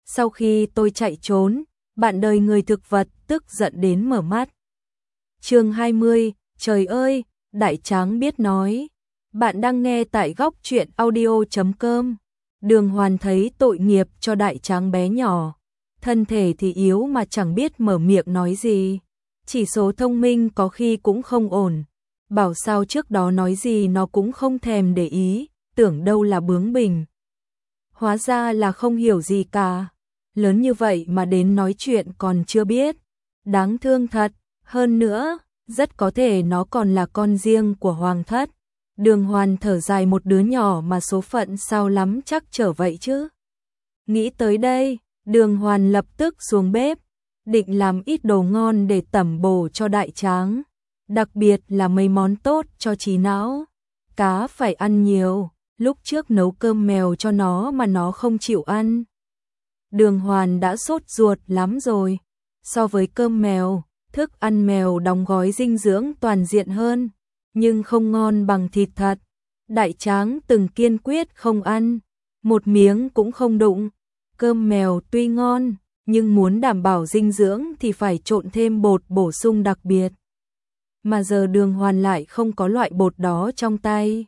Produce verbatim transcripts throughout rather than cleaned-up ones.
Sau khi tôi chạy trốn, bạn đời người thực vật tức giận đến mở mắt. Chương hai mươi, trời ơi, Đại Tráng biết nói. Bạn đang nghe tại góc truyện audio chấm com. Đường Hoàn thấy tội nghiệp cho Đại Tráng bé nhỏ. Thân thể thì yếu mà chẳng biết mở miệng nói gì. Chỉ số thông minh có khi cũng không ổn. Bảo sao trước đó nói gì nó cũng không thèm để ý, tưởng đâu là bướng bỉnh. Hóa ra là không hiểu gì cả. Lớn như vậy mà đến nói chuyện còn chưa biết. Đáng thương thật, hơn nữa, rất có thể nó còn là con riêng của Hoàng thất. Đường Hoàn thở dài, một đứa nhỏ mà số phận sao lắm chắc trở vậy chứ. Nghĩ tới đây, Đường Hoàn lập tức xuống bếp, định làm ít đồ ngon để tẩm bổ cho Đại Tráng. Đặc biệt là mấy món tốt cho trí não. Cá phải ăn nhiều, lúc trước nấu cơm mèo cho nó mà nó không chịu ăn. Đường Hoàn đã sốt ruột lắm rồi. So với cơm mèo, thức ăn mèo đóng gói dinh dưỡng toàn diện hơn, nhưng không ngon bằng thịt thật. Đại Tráng từng kiên quyết không ăn, một miếng cũng không đụng. Cơm mèo tuy ngon, nhưng muốn đảm bảo dinh dưỡng thì phải trộn thêm bột bổ sung đặc biệt. Mà giờ Đường Hoàn lại không có loại bột đó trong tay.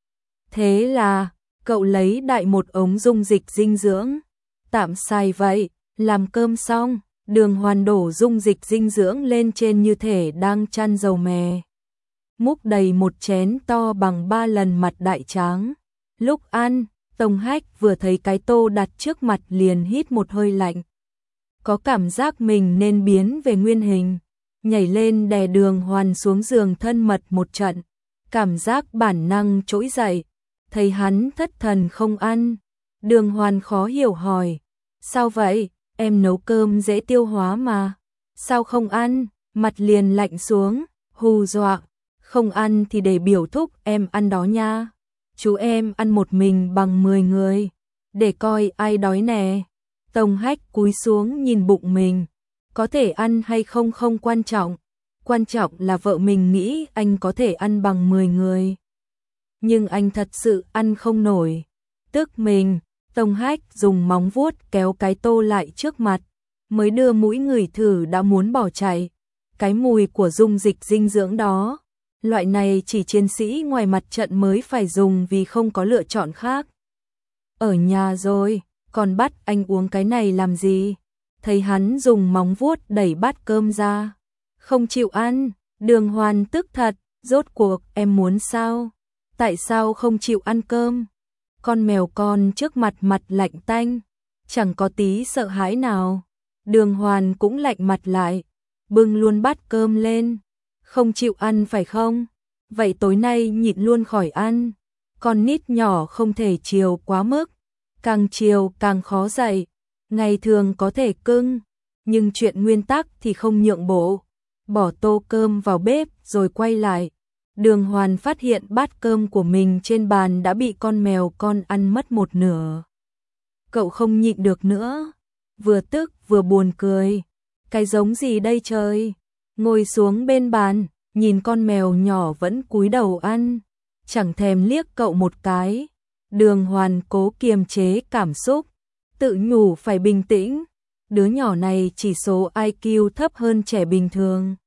Thế là, cậu lấy đại một ống dung dịch dinh dưỡng. Tạm xài vậy, làm cơm xong, Đường Hoàn đổ dung dịch dinh dưỡng lên trên như thể đang chan dầu mè. Múc đầy một chén to bằng ba lần mặt Đại Tráng. Lúc ăn, Tông Hách vừa thấy cái tô đặt trước mặt liền hít một hơi lạnh. Có cảm giác mình nên biến về nguyên hình, nhảy lên đè Đường Hoàn xuống giường thân mật một trận. Cảm giác bản năng trỗi dậy, thấy hắn thất thần không ăn. Đường Hoàn khó hiểu hỏi, sao vậy, em nấu cơm dễ tiêu hóa mà, sao không ăn? Mặt liền lạnh xuống, hù dọa, không ăn thì để biểu thúc em ăn đó nha. Chú em ăn một mình bằng mười người, để coi ai đói nè. Tông Hách cúi xuống nhìn bụng mình, có thể ăn hay không không quan trọng, quan trọng là vợ mình nghĩ anh có thể ăn bằng mười người. Nhưng anh thật sự ăn không nổi. Tức mình, Tông Hách dùng móng vuốt kéo cái tô lại trước mặt, mới đưa mũi ngửi thử đã muốn bỏ chạy. Cái mùi của dung dịch dinh dưỡng đó, loại này chỉ chiến sĩ ngoài mặt trận mới phải dùng vì không có lựa chọn khác. Ở nhà rồi, còn bắt anh uống cái này làm gì? Thấy hắn dùng móng vuốt đẩy bát cơm ra, không chịu ăn. Đường Hoàn tức thật, rốt cuộc em muốn sao? Tại sao không chịu ăn cơm? Con mèo con trước mặt mặt lạnh tanh, chẳng có tí sợ hãi nào. Đường Hoàn cũng lạnh mặt lại, bưng luôn bát cơm lên. Không chịu ăn phải không? Vậy tối nay nhịn luôn khỏi ăn. Con nít nhỏ không thể chiều quá mức, càng chiều càng khó dạy. Ngày thường có thể cưng, nhưng chuyện nguyên tắc thì không nhượng bộ. Bỏ tô cơm vào bếp rồi quay lại. Đường Hoàn phát hiện bát cơm của mình trên bàn đã bị con mèo con ăn mất một nửa. Cậu không nhịn được nữa, vừa tức vừa buồn cười. Cái giống gì đây trời? Ngồi xuống bên bàn, nhìn con mèo nhỏ vẫn cúi đầu ăn, chẳng thèm liếc cậu một cái. Đường Hoàn cố kiềm chế cảm xúc, tự nhủ phải bình tĩnh. Đứa nhỏ này chỉ số i kiu thấp hơn trẻ bình thường,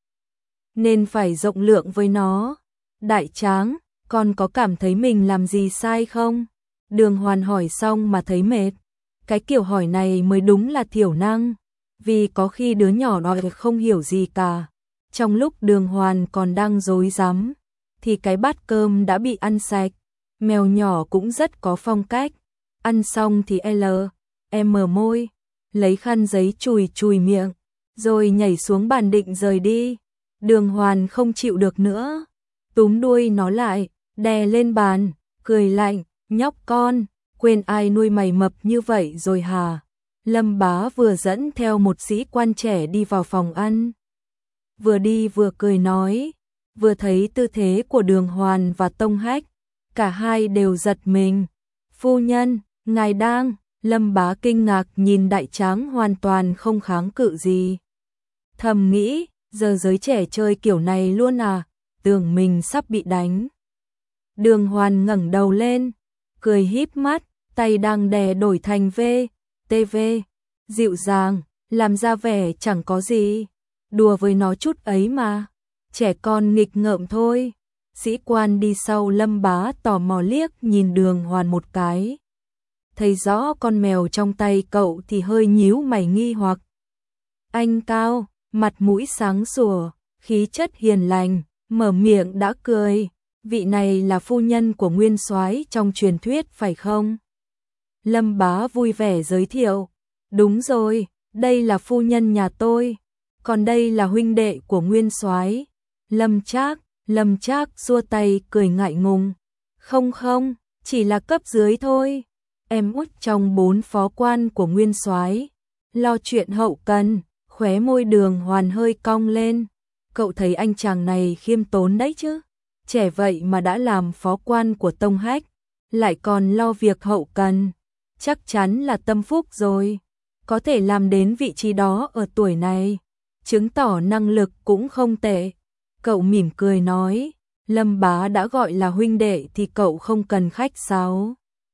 nên phải rộng lượng với nó. Đại Tráng, con có cảm thấy mình làm gì sai không? Đường Hoàn hỏi xong mà thấy mệt. Cái kiểu hỏi này mới đúng là thiểu năng, vì có khi đứa nhỏ đó không hiểu gì cả. Trong lúc Đường Hoàn còn đang rối rắm, thì cái bát cơm đã bị ăn sạch. Mèo nhỏ cũng rất có phong cách. Ăn xong thì L, em mở môi, lấy khăn giấy chùi chùi miệng, rồi nhảy xuống bàn định rời đi. Đường Hoàn không chịu được nữa, túm đuôi nó lại, đè lên bàn, cười lạnh, nhóc con, quên ai nuôi mày mập như vậy rồi hả? Lâm Bá vừa dẫn theo một sĩ quan trẻ đi vào phòng ăn. Vừa đi vừa cười nói, vừa thấy tư thế của Đường Hoàn và Tông Hách, cả hai đều giật mình. Phu nhân, ngài đang... Lâm Bá kinh ngạc nhìn Đại Tráng hoàn toàn không kháng cự gì. Thầm nghĩ, giờ giới trẻ chơi kiểu này luôn à, tưởng mình sắp bị đánh. Đường Hoàn ngẩng đầu lên, cười híp mắt, tay đang đè đổi thành V, tê vê. dịu dàng, làm ra vẻ chẳng có gì. Đùa với nó chút ấy mà, trẻ con nghịch ngợm thôi. Sĩ quan đi sau Lâm Bá tò mò liếc nhìn Đường Hoàn một cái. Thấy rõ con mèo trong tay cậu thì hơi nhíu mày nghi hoặc. Anh cao, mặt mũi sáng sủa, khí chất hiền lành, mở miệng đã cười. Vị này là phu nhân của Nguyên Soái trong truyền thuyết phải không? Lâm Bá vui vẻ giới thiệu. Đúng rồi, đây là phu nhân nhà tôi. Còn đây là huynh đệ của Nguyên Soái. Lâm Trác, Lâm Trác xua tay cười ngại ngùng. Không không, chỉ là cấp dưới thôi. Em út trong bốn phó quan của Nguyên Soái, lo chuyện hậu cần. Khóe môi Đường Hoàn hơi cong lên. Cậu thấy anh chàng này khiêm tốn đấy chứ? Trẻ vậy mà đã làm phó quan của Tông Hách, lại còn lo việc hậu cần. Chắc chắn là tâm phúc rồi. Có thể làm đến vị trí đó ở tuổi này, chứng tỏ năng lực cũng không tệ. Cậu mỉm cười nói, Lâm Bá đã gọi là huynh đệ thì cậu không cần khách sáo.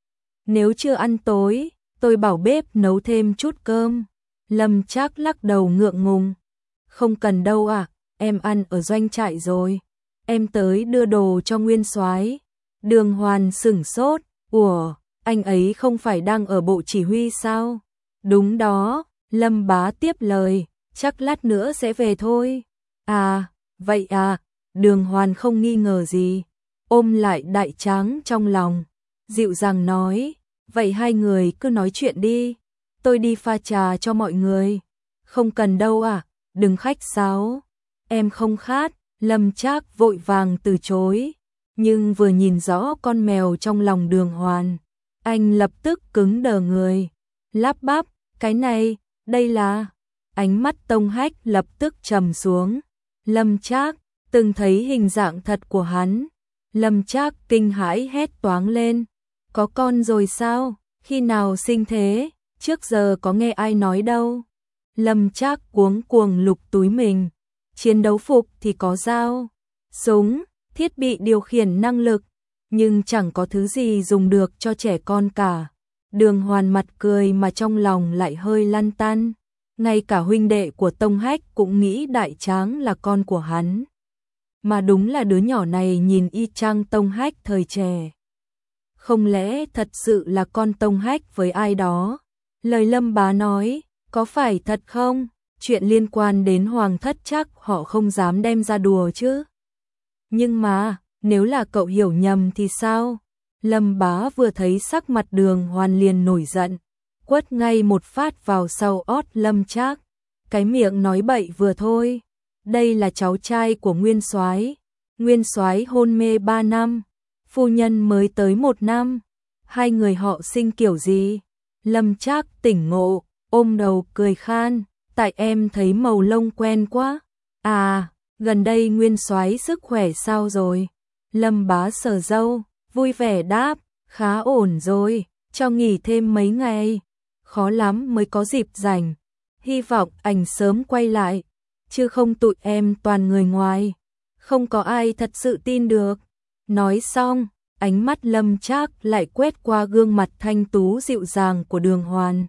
Nếu chưa ăn tối, tôi bảo bếp nấu thêm chút cơm. Lâm Trác lắc đầu ngượng ngùng. Không cần đâu à, em ăn ở doanh trại rồi. Em tới đưa đồ cho Nguyên Soái. Đường Hoàn sửng sốt, ủa, anh ấy không phải đang ở bộ chỉ huy sao? Đúng đó, Lâm Bá tiếp lời, chắc lát nữa sẽ về thôi. À, vậy à, Đường Hoàn không nghi ngờ gì, ôm lại Đại Tráng trong lòng, dịu dàng nói, vậy hai người cứ nói chuyện đi, tôi đi pha trà cho mọi người. Không cần đâu à, đừng khách sáo, em không khát. Lâm Trác vội vàng từ chối, nhưng vừa nhìn rõ con mèo trong lòng Đường Hoàn, anh lập tức cứng đờ người, lắp bắp, cái này, đây là... Ánh mắt Tông Hách lập tức trầm xuống. Lâm Trác từng thấy hình dạng thật của hắn. Lâm Trác kinh hãi hét toáng lên, có con rồi sao? Khi nào sinh thế? Trước giờ có nghe ai nói đâu. Lâm Trác cuống cuồng lục túi mình. Chiến đấu phục thì có dao, súng, thiết bị điều khiển năng lực, nhưng chẳng có thứ gì dùng được cho trẻ con cả. Đường Hoàn mặt cười mà trong lòng lại hơi lăn tăn. Ngay cả huynh đệ của Tông Hách cũng nghĩ Đại Tráng là con của hắn. Mà đúng là đứa nhỏ này nhìn y chang Tông Hách thời trẻ. Không lẽ thật sự là con Tông Hách với ai đó? Lời Lâm Bá nói, có phải thật không? Chuyện liên quan đến hoàng thất chắc họ không dám đem ra đùa chứ. Nhưng mà, nếu là cậu hiểu nhầm thì sao? Lâm Bá vừa thấy sắc mặt Đường Hoàn liền nổi giận, quất ngay một phát vào sau ót Lâm Trác. Cái miệng nói bậy vừa thôi. Đây là cháu trai của Nguyên Soái. Nguyên Soái hôn mê ba năm, phu nhân mới tới một năm. Hai người họ sinh kiểu gì? Lâm Trác tỉnh ngộ, ôm đầu cười khan. Tại em thấy màu lông quen quá. À, gần đây Nguyên Soái sức khỏe sao rồi? Lâm Bá sờ râu, vui vẻ đáp, khá ổn rồi, cho nghỉ thêm mấy ngày. Khó lắm mới có dịp rảnh. Hy vọng anh sớm quay lại, chứ không tụi em toàn người ngoài. Không có ai thật sự tin được. Nói xong, ánh mắt Lâm Trác lại quét qua gương mặt thanh tú dịu dàng của Đường Hoàn.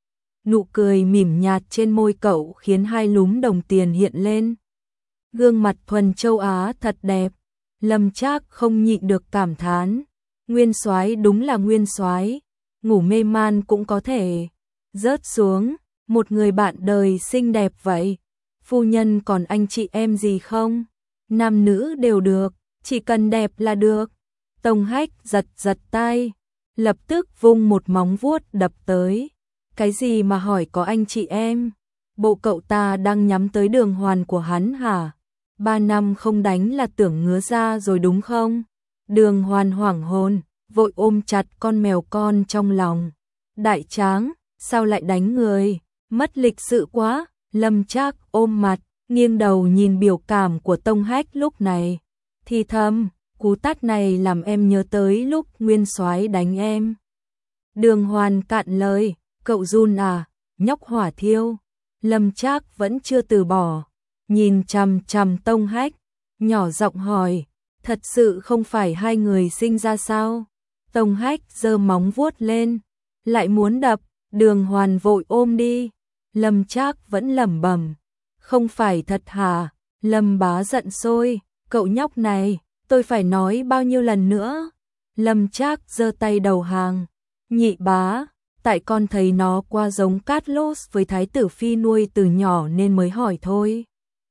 Nụ cười mỉm nhạt trên môi cậu khiến hai lúm đồng tiền hiện lên. Gương mặt thuần châu Á thật đẹp. Lâm Trác không nhịn được cảm thán. Nguyên Soái đúng là Nguyên Soái, ngủ mê man cũng có thể rớt xuống. Một người bạn đời xinh đẹp vậy. Phu nhân còn anh chị em gì không? Nam nữ đều được, chỉ cần đẹp là được. Tông Hách giật giật tay, lập tức vung một móng vuốt đập tới. Cái gì mà hỏi có anh chị em? Bộ cậu ta đang nhắm tới Đường Hoàn của hắn hả? Ba năm không đánh là tưởng ngứa ra rồi đúng không? Đường Hoàn hoảng hồn, vội ôm chặt con mèo con trong lòng. Đại Tráng, sao lại đánh người? Mất lịch sự quá. Lâm Trác ôm mặt, nghiêng đầu nhìn biểu cảm của Tông Hách lúc này. Thì thầm, cú tát này làm em nhớ tới lúc Nguyên Soái đánh em. Đường Hoàn cạn lời, cậu run à, nhóc hỏa thiêu. Lâm Trác vẫn chưa từ bỏ, nhìn chằm chằm Tông Hách, nhỏ giọng hỏi, thật sự không phải hai người sinh ra sao? Tông Hách giơ móng vuốt lên, lại muốn đập. Đường Hoàn vội ôm đi, Lâm Trác vẫn lẩm bẩm, không phải thật hả? Lâm Bá giận sôi, cậu nhóc này, tôi phải nói bao nhiêu lần nữa? Lâm Trác giơ tay đầu hàng, nhị bá, tại con thấy nó qua giống Carlos với Thái tử Phi nuôi từ nhỏ nên mới hỏi thôi.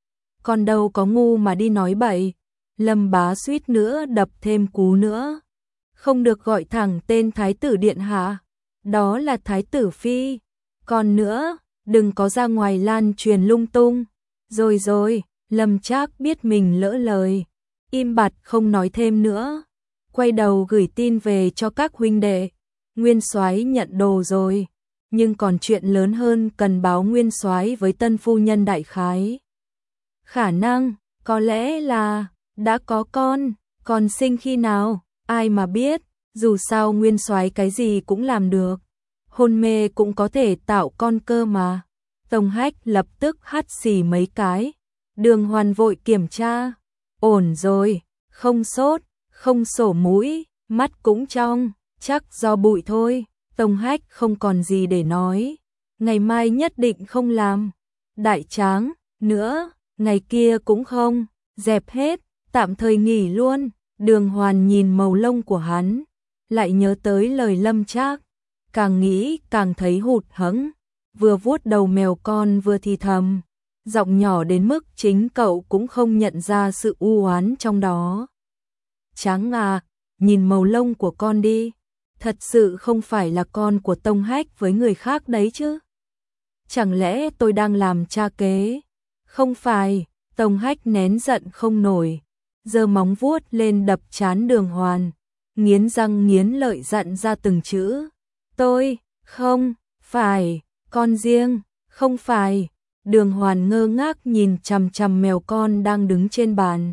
Con đâu có ngu mà đi nói bậy. Lâm Bá suýt nữa đập thêm cú nữa. Không được gọi thẳng tên Thái tử điện hạ, đó là Thái tử Phi. Còn nữa, đừng có ra ngoài lan truyền lung tung. Rồi rồi, Lâm Trác biết mình lỡ lời, im bặt không nói thêm nữa, quay đầu gửi tin về cho các huynh đệ. Nguyên soái nhận đồ rồi, nhưng còn chuyện lớn hơn cần báo nguyên soái với tân phu nhân đại khái. Khả năng, có lẽ là đã có con, còn sinh khi nào, ai mà biết, dù sao nguyên soái cái gì cũng làm được. Hôn mê cũng có thể tạo con cơ mà. Tông Hách lập tức hắt xì mấy cái. Đường Hoàn vội kiểm tra. Ổn rồi, không sốt, không sổ mũi, mắt cũng trong, chắc do bụi thôi. Tông Hách không còn gì để nói. Ngày mai nhất định không làm. Đại Tráng, nữa, ngày kia cũng không, dẹp hết, tạm thời nghỉ luôn. Đường Hoàn nhìn màu lông của hắn, lại nhớ tới lời Lâm Trác, càng nghĩ càng thấy hụt hẫng, vừa vuốt đầu mèo con vừa thì thầm, giọng nhỏ đến mức chính cậu cũng không nhận ra sự u oán trong đó. Tráng à, nhìn màu lông của con đi, thật sự không phải là con của Tông Hách với người khác đấy chứ. Chẳng lẽ tôi đang làm cha kế? Không phải, Tông Hách nén giận không nổi, giơ móng vuốt lên đập trán Đường Hoàn, nghiến răng nghiến lợi dặn ra từng chữ. Tôi, không, phải, con riêng, không phải. Đường Hoàn ngơ ngác nhìn chằm chằm mèo con đang đứng trên bàn.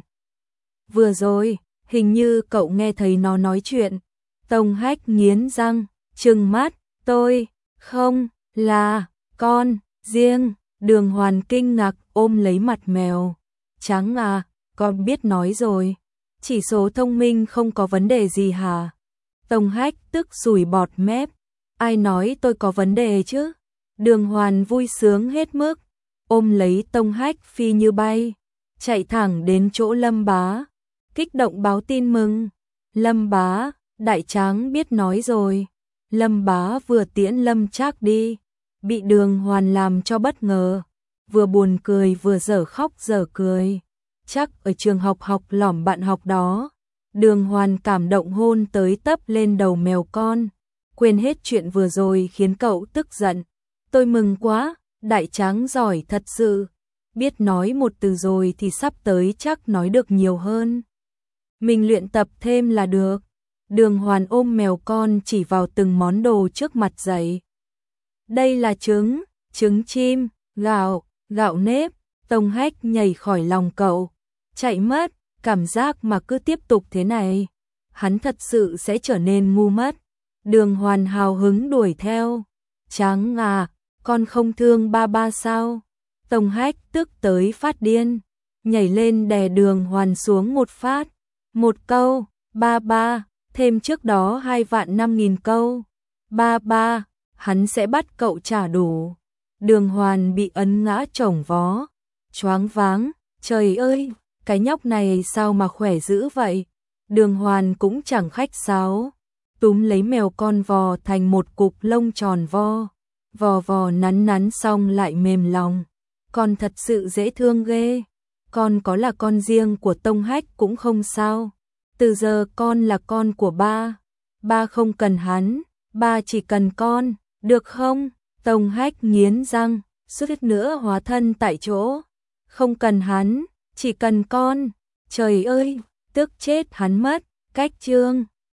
Vừa rồi, hình như cậu nghe thấy nó nói chuyện. Tông Hách nghiến răng, trừng mắt, tôi, không, là, con, riêng. Đường Hoàn kinh ngạc ôm lấy mặt mèo. Tráng à, con biết nói rồi. Chỉ số thông minh không có vấn đề gì hả? Tông Hách tức sủi bọt mép. Ai nói tôi có vấn đề chứ? Đường Hoàn vui sướng hết mức, ôm lấy Tông Hách phi như bay, chạy thẳng đến chỗ Lâm Bá, kích động báo tin mừng. Lâm Bá, Đại Tráng biết nói rồi. Lâm Bá vừa tiễn Lâm Trác đi, bị Đường Hoàn làm cho bất ngờ, vừa buồn cười vừa dở khóc dở cười. Chắc ở trường học học lỏm bạn học đó. Đường Hoàn cảm động hôn tới tấp lên đầu mèo con, quên hết chuyện vừa rồi khiến cậu tức giận. Tôi mừng quá, Đại Tráng giỏi thật sự, biết nói một từ rồi thì sắp tới chắc nói được nhiều hơn. Mình luyện tập thêm là được. Đường Hoàn ôm mèo con chỉ vào từng món đồ trước mặt dậy. Đây là trứng, trứng chim, gạo, gạo nếp. Tông Hách nhảy khỏi lòng cậu, chạy mất. Cảm giác mà cứ tiếp tục thế này, hắn thật sự sẽ trở nên ngu mất. Đường Hoàn hào hứng đuổi theo. Tráng à, con không thương ba ba sao? Tông Hách tức tới phát điên, nhảy lên đè Đường Hoàn xuống một phát. Một câu, ba ba, thêm trước đó hai vạn năm nghìn câu. Ba ba, hắn sẽ bắt cậu trả đủ. Đường Hoàn bị ấn ngã chổng vó, choáng váng, trời ơi, cái nhóc này sao mà khỏe dữ vậy? Đường Hoàn cũng chẳng khách sáo, túm lấy mèo con vò thành một cục lông tròn vo, vò vò nắn nắn xong lại mềm lòng. Con thật sự dễ thương ghê, con có là con riêng của Tông Hách cũng không sao. Từ giờ con là con của ba, ba không cần hắn, ba chỉ cần con, được không? Tông Hách nghiến răng, suýt nữa hóa thân tại chỗ. Không cần hắn, chỉ cần con. Trời ơi, tức chết hắn mất. Cách chương